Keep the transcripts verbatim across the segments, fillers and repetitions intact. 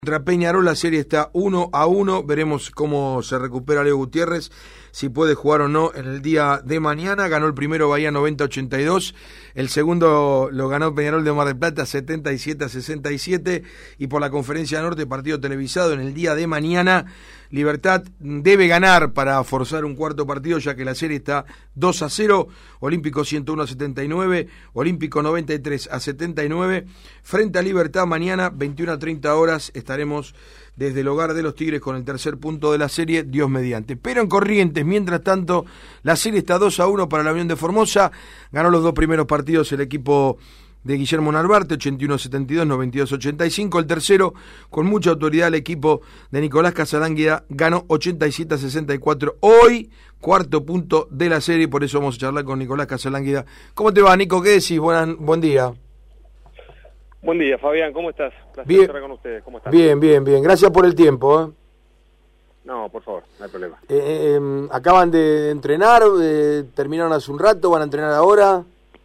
Contra Peñarol la serie está uno a uno, veremos cómo se recupera Leo Gutiérrez, si puede jugar o no en el día de mañana. Ganó el primero Bahía noventa a ochenta y dos, el segundo lo ganó Peñarol de Mar del Plata setenta y siete a sesenta y siete, y por la Conferencia Norte, partido televisado en el día de mañana, Libertad debe ganar para forzar un cuarto partido, ya que la serie está dos a cero, Olímpico ciento uno a setenta y nueve, Olímpico noventa y tres a setenta y nueve, frente a Libertad mañana veintiuna a treinta horas, estaremos desde el hogar de los Tigres con el tercer punto de la serie, Dios mediante. Pero en Corrientes, mientras tanto, la serie está dos a uno para la Unión de Formosa, ganó los dos primeros partidos el equipo de Guillermo Narvarte, ochenta y uno a setenta y dos, noventa y dos a ochenta y cinco, el tercero, con mucha autoridad, el equipo de Nicolás Casalánguida ganó ochenta y siete a sesenta y cuatro, hoy, cuarto punto de la serie, por eso vamos a charlar con Nicolás Casalánguida. ¿Cómo te va, Nico? ¿Qué decís? Buenan, buen día. Buen día, Fabián, ¿cómo estás? Placer bien, estar con ustedes, ¿cómo estás? Bien, bien, bien, gracias por el tiempo. ¿eh? No, por favor, no hay problema. Eh, eh, acaban de entrenar, eh, terminaron hace un rato, van a entrenar ahora.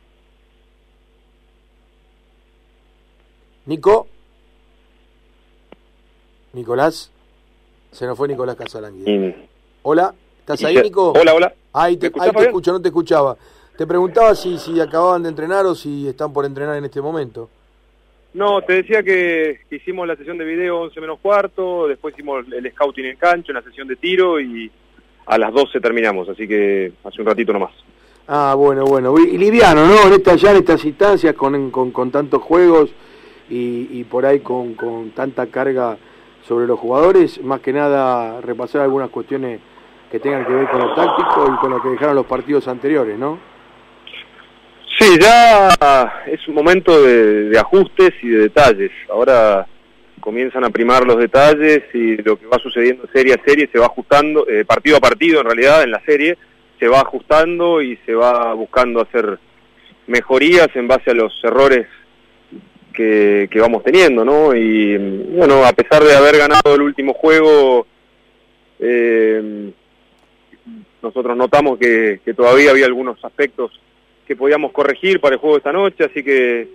Nico, Nicolás, se nos fue Nicolás Casalánguida. Y... Hola, ¿estás ahí, se... Nico? Hola, hola. Ahí te, ahí te escucho, no te escuchaba. Te preguntaba si, si acababan de entrenar o si están por entrenar en este momento. No, te decía que, que hicimos la sesión de video once menos cuarto, después hicimos el scouting en cancha, una sesión de tiro y a las doce terminamos, así que hace un ratito nomás. Ah, bueno, bueno. Y liviano, ¿no? En esta, ya en estas instancias, con, con, con tantos juegos y, y por ahí con, con tanta carga sobre los jugadores, más que nada repasar algunas cuestiones que tengan que ver con lo táctico y con lo que dejaron los partidos anteriores, ¿no? Sí, ya es un momento de, de ajustes y de detalles. Ahora comienzan a primar los detalles y lo que va sucediendo serie a serie se va ajustando, eh, partido a partido en realidad en la serie, se va ajustando y se va buscando hacer mejorías en base a los errores que, que vamos teniendo, ¿no? Y bueno, a pesar de haber ganado el último juego, eh, nosotros notamos que, que todavía había algunos aspectos que podíamos corregir para el juego de esta noche, así que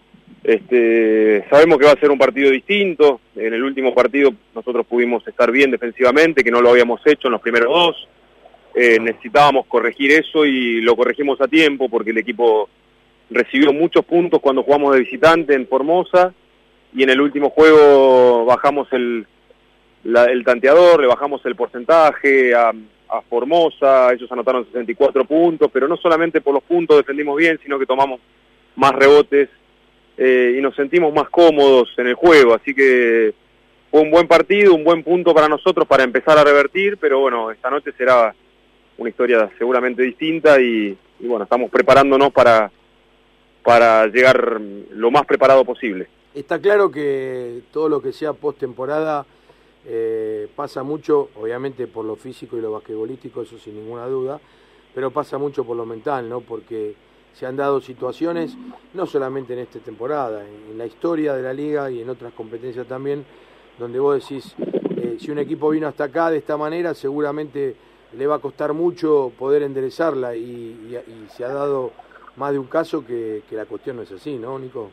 este, sabemos que va a ser un partido distinto. En el último partido nosotros pudimos estar bien defensivamente, que no lo habíamos hecho en los primeros dos. Eh, necesitábamos corregir eso y lo corregimos a tiempo porque el equipo recibió muchos puntos cuando jugamos de visitante en Formosa y en el último juego bajamos el, la, el tanteador, le bajamos el porcentaje a... a Formosa, ellos anotaron sesenta y cuatro puntos, pero no solamente por los puntos defendimos bien, sino que tomamos más rebotes eh, y nos sentimos más cómodos en el juego, así que fue un buen partido, un buen punto para nosotros para empezar a revertir, pero bueno, esta noche será una historia seguramente distinta y, y bueno, estamos preparándonos para, para llegar lo más preparado posible. Está claro que todo lo que sea postemporada Eh, pasa mucho, obviamente por lo físico y lo basquetbolístico, eso sin ninguna duda, pero pasa mucho por lo mental, ¿no? Porque se han dado situaciones, no solamente en esta temporada, en, en la historia de la liga y en otras competencias también, donde vos decís, eh, si un equipo vino hasta acá de esta manera, seguramente le va a costar mucho poder enderezarla y, y, y se ha dado más de un caso que, que la cuestión no es así, ¿no, Nico?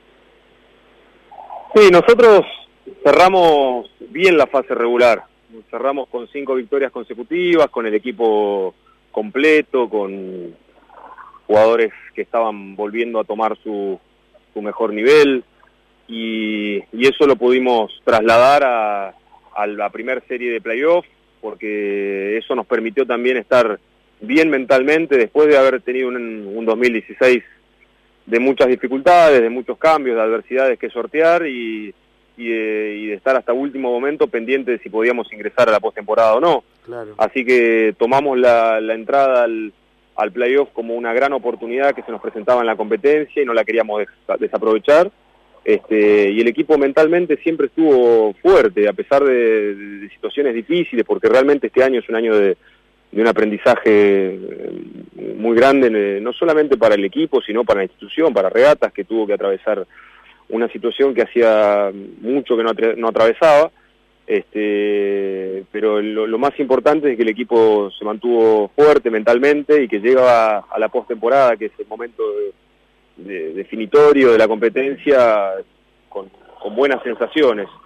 Sí, nosotros cerramos bien la fase regular, cerramos con cinco victorias consecutivas, con el equipo completo, con jugadores que estaban volviendo a tomar su, su mejor nivel y, y eso lo pudimos trasladar a, a la primera serie de playoff porque eso nos permitió también estar bien mentalmente después de haber tenido un, un dos mil dieciséis de muchas dificultades, de muchos cambios, de adversidades que sortear y Y de, y de estar hasta último momento pendiente de si podíamos ingresar a la postemporada o no. Claro. Así que tomamos la, la entrada al, al playoff como una gran oportunidad que se nos presentaba en la competencia y no la queríamos des, desaprovechar. Este, y el equipo mentalmente siempre estuvo fuerte, a pesar de, de situaciones difíciles, porque realmente este año es un año de, de un aprendizaje muy grande, no solamente para el equipo, sino para la institución, para Regatas, que tuvo que atravesar una situación que hacía mucho que no, atra no atravesaba, este, pero lo, lo más importante es que el equipo se mantuvo fuerte mentalmente y que llega a, a la postemporada, que es el momento de, de, definitorio de la competencia, con, con buenas sensaciones.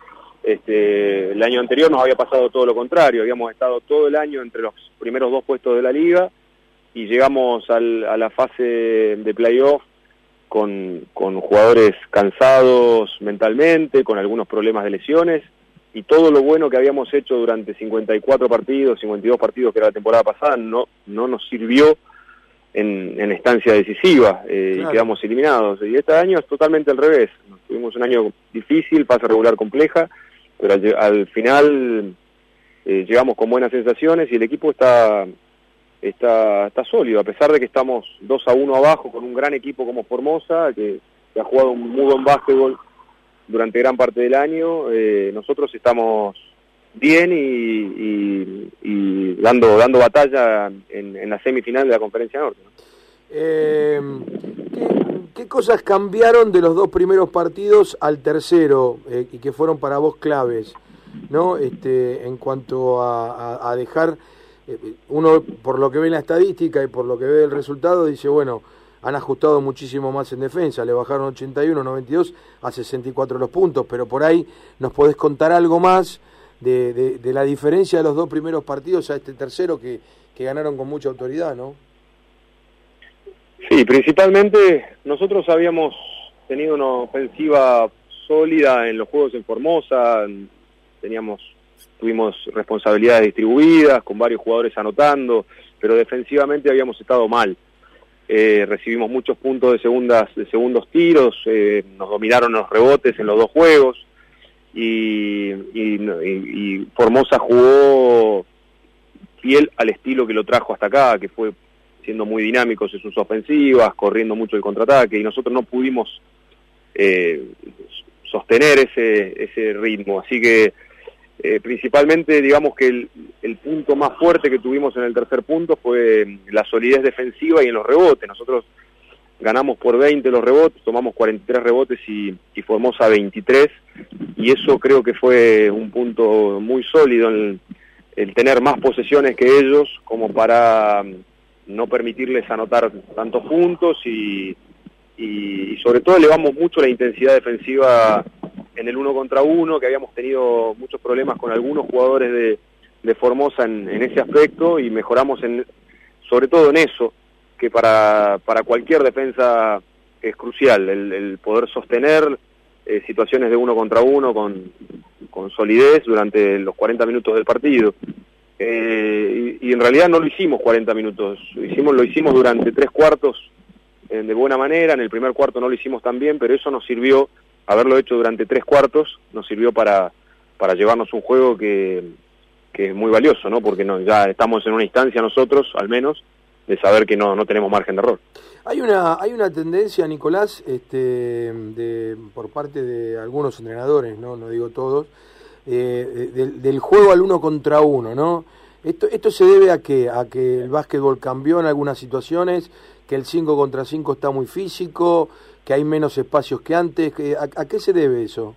Este, el año anterior nos había pasado todo lo contrario, habíamos estado todo el año entre los primeros dos puestos de la liga y llegamos al, a la fase de playoff con, con jugadores cansados mentalmente, con algunos problemas de lesiones, y todo lo bueno que habíamos hecho durante cincuenta y cuatro partidos, cincuenta y dos partidos que era la temporada pasada, no, no nos sirvió en, en estancia decisiva, eh, claro. Y quedamos eliminados. Y este año es totalmente al revés. Tuvimos un año difícil, fase regular compleja, pero al, al final eh, llegamos con buenas sensaciones y el equipo está... Está, está sólido, a pesar de que estamos dos a uno abajo con un gran equipo como Formosa, que, que ha jugado un muy buen básquetbol durante gran parte del año. Eh, nosotros estamos bien y, y, y dando dando batalla en, en la semifinal de la Conferencia Norte, ¿no? Eh, ¿qué, ¿Qué cosas cambiaron de los dos primeros partidos al tercero eh, y que fueron para vos claves, ¿no? Este, en cuanto a, a, a dejar... Uno, por lo que ve en la estadística y por lo que ve el resultado, dice, bueno, han ajustado muchísimo más en defensa, le bajaron ochenta y uno, noventa y dos a sesenta y cuatro los puntos, pero por ahí nos podés contar algo más de, de, de la diferencia de los dos primeros partidos a este tercero que, que ganaron con mucha autoridad, ¿no? Sí, principalmente nosotros habíamos tenido una ofensiva sólida en los juegos en Formosa, teníamos... Tuvimos responsabilidades distribuidas, con varios jugadores anotando, pero defensivamente habíamos estado mal. Eh, recibimos muchos puntos de segundas de segundos tiros, eh, nos dominaron los rebotes en los dos juegos, y, y, y, y Formosa jugó fiel al estilo que lo trajo hasta acá, que fue siendo muy dinámicos en sus ofensivas, corriendo mucho el contraataque, y nosotros no pudimos eh, sostener ese, ese ritmo, así que Eh, principalmente, digamos que el, el punto más fuerte que tuvimos en el tercer punto fue la solidez defensiva y en los rebotes. Nosotros ganamos por veinte los rebotes, tomamos cuarenta y tres rebotes y, y Formosa veintitrés, y eso creo que fue un punto muy sólido, el, el tener más posesiones que ellos como para no permitirles anotar tantos puntos y, y, y sobre todo elevamos mucho la intensidad defensiva en el uno contra uno, que habíamos tenido muchos problemas con algunos jugadores de, de Formosa en, en ese aspecto, y mejoramos en, sobre todo en eso, que para, para cualquier defensa es crucial, el, el poder sostener eh, situaciones de uno contra uno con, con solidez durante los cuarenta minutos del partido. Eh, y, y en realidad no lo hicimos cuarenta minutos, lo hicimos, lo hicimos durante tres cuartos eh, de buena manera. En el primer cuarto no lo hicimos tan bien, pero eso nos sirvió. Haberlo hecho durante tres cuartos nos sirvió para, para llevarnos un juego que, que es muy valioso, ¿no? Porque no, ya estamos en una instancia nosotros, al menos, de saber que no, no tenemos margen de error. Hay una hay una tendencia, Nicolás, este, de, por parte de algunos entrenadores, no no digo todos, eh, del, del juego al uno contra uno, ¿no? Esto esto se debe a que a que el básquetbol cambió en algunas situaciones, que el cinco contra cinco está muy físico, que hay menos espacios que antes. ¿A, a qué se debe eso?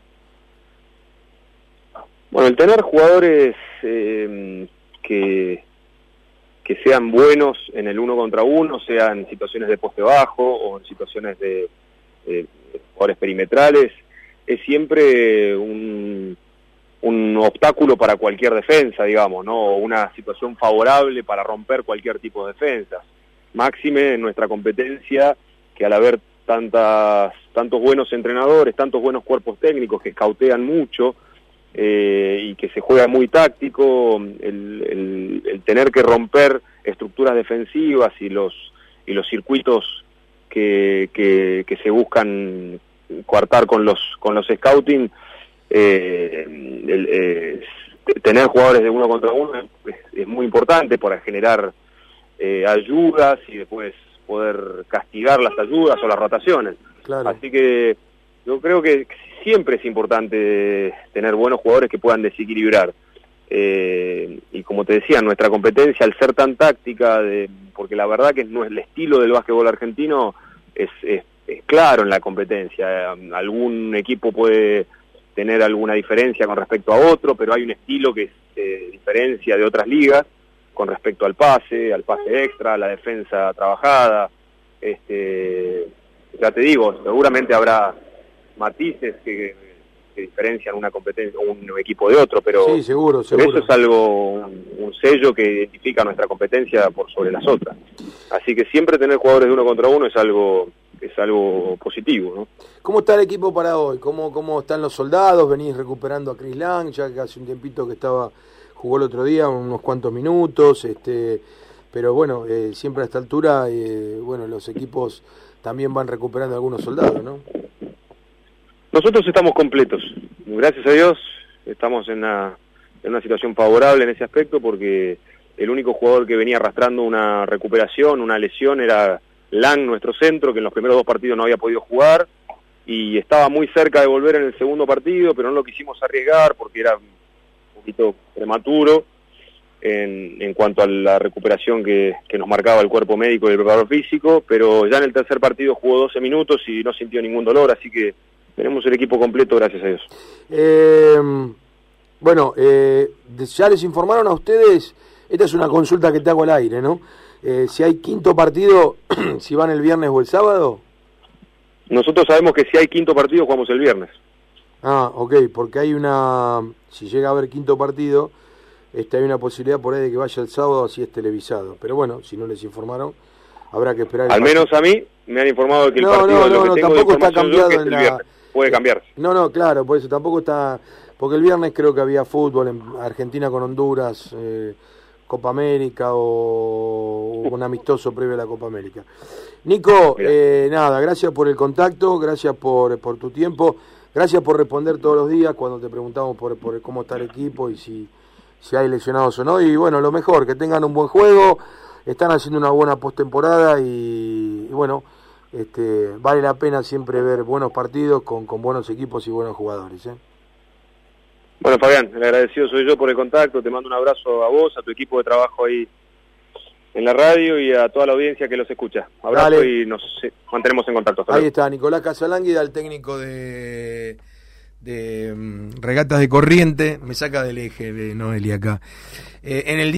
Bueno, el tener jugadores eh, que, que sean buenos en el uno contra uno, sean en situaciones de poste bajo o en situaciones de, de jugadores perimetrales, es siempre un, un obstáculo para cualquier defensa, digamos, ¿no? O una situación favorable para romper cualquier tipo de defensa. Máxime en nuestra competencia, que al haber tantas tantos buenos entrenadores, tantos buenos cuerpos técnicos que escautean mucho eh, y que se juega muy táctico, el, el, el tener que romper estructuras defensivas y los y los circuitos que, que, que se buscan coartar con los con los scouting, eh, el, eh, tener jugadores de uno contra uno es, es muy importante para generar eh, ayudas y después poder castigar las ayudas o las rotaciones. Claro. Así que yo creo que siempre es importante tener buenos jugadores que puedan desequilibrar. Eh, y como te decía, nuestra competencia, al ser tan táctica, de, porque la verdad que no es el estilo del básquetbol argentino, es, es, es claro en la competencia. Eh, algún equipo puede tener alguna diferencia con respecto a otro, pero hay un estilo que se diferencia de otras ligas con respecto al pase, al pase extra, a la defensa trabajada. Este, ya te digo, seguramente habrá matices que, que diferencian una competencia, un equipo de otro, pero, sí, seguro, seguro. pero eso es algo, un, un sello que identifica nuestra competencia por sobre las otras. Así que siempre tener jugadores de uno contra uno es algo es algo positivo, ¿no? ¿Cómo está el equipo para hoy? ¿Cómo, cómo están los soldados? ¿Venís recuperando a Chris Lang, ya que hace un tiempito que estaba, jugó el otro día unos cuantos minutos, este, pero bueno, eh, siempre a esta altura, eh, bueno, los equipos también van recuperando algunos soldados, ¿no? Nosotros estamos completos, gracias a Dios, estamos en una, en una situación favorable en ese aspecto, porque el único jugador que venía arrastrando una recuperación, una lesión, era Lang, nuestro centro, que en los primeros dos partidos no había podido jugar, y estaba muy cerca de volver en el segundo partido, pero no lo quisimos arriesgar porque era un poquito prematuro en, en cuanto a la recuperación que, que nos marcaba el cuerpo médico y el preparador físico, pero ya en el tercer partido jugó doce minutos y no sintió ningún dolor, así que tenemos el equipo completo, gracias a Dios. Eh, bueno, eh, ya les informaron a ustedes, esta es una consulta que te hago al aire, ¿no? Eh, si hay quinto partido, si van el viernes o el sábado. Nosotros sabemos que si hay quinto partido, jugamos el viernes. Ah, ok, porque hay una, si llega a haber quinto partido, este, hay una posibilidad por ahí de que vaya el sábado si es televisado. Pero bueno, si no les informaron, habrá que esperar. Al menos a mí me han informado que el no, partido no, de lo no, que no, tengo tampoco de está cambiado yo, que es en el la... viernes. Puede cambiarse. No, no, claro, por eso tampoco está, porque el viernes creo que había fútbol en Argentina con Honduras, eh, Copa América o un amistoso previo a la Copa América. Nico, eh, nada, gracias por el contacto, gracias por, por tu tiempo, gracias por responder todos los días cuando te preguntamos por, por cómo está el equipo y si, si hay lesionados o no. Y bueno, lo mejor, que tengan un buen juego, están haciendo una buena postemporada y, y bueno, este, vale la pena siempre ver buenos partidos con, con buenos equipos y buenos jugadores, ¿eh? Bueno, Fabián, el agradecido soy yo por el contacto, te mando un abrazo a vos, a tu equipo de trabajo ahí en la radio y a toda la audiencia que los escucha. Abrazo. Dale. Y nos mantenemos en contacto. Hasta ahí luego. Está, Nicolás Casalánguida, el técnico de, de um, Regatas de Corriente, me saca del eje de Noelia acá. Eh, en el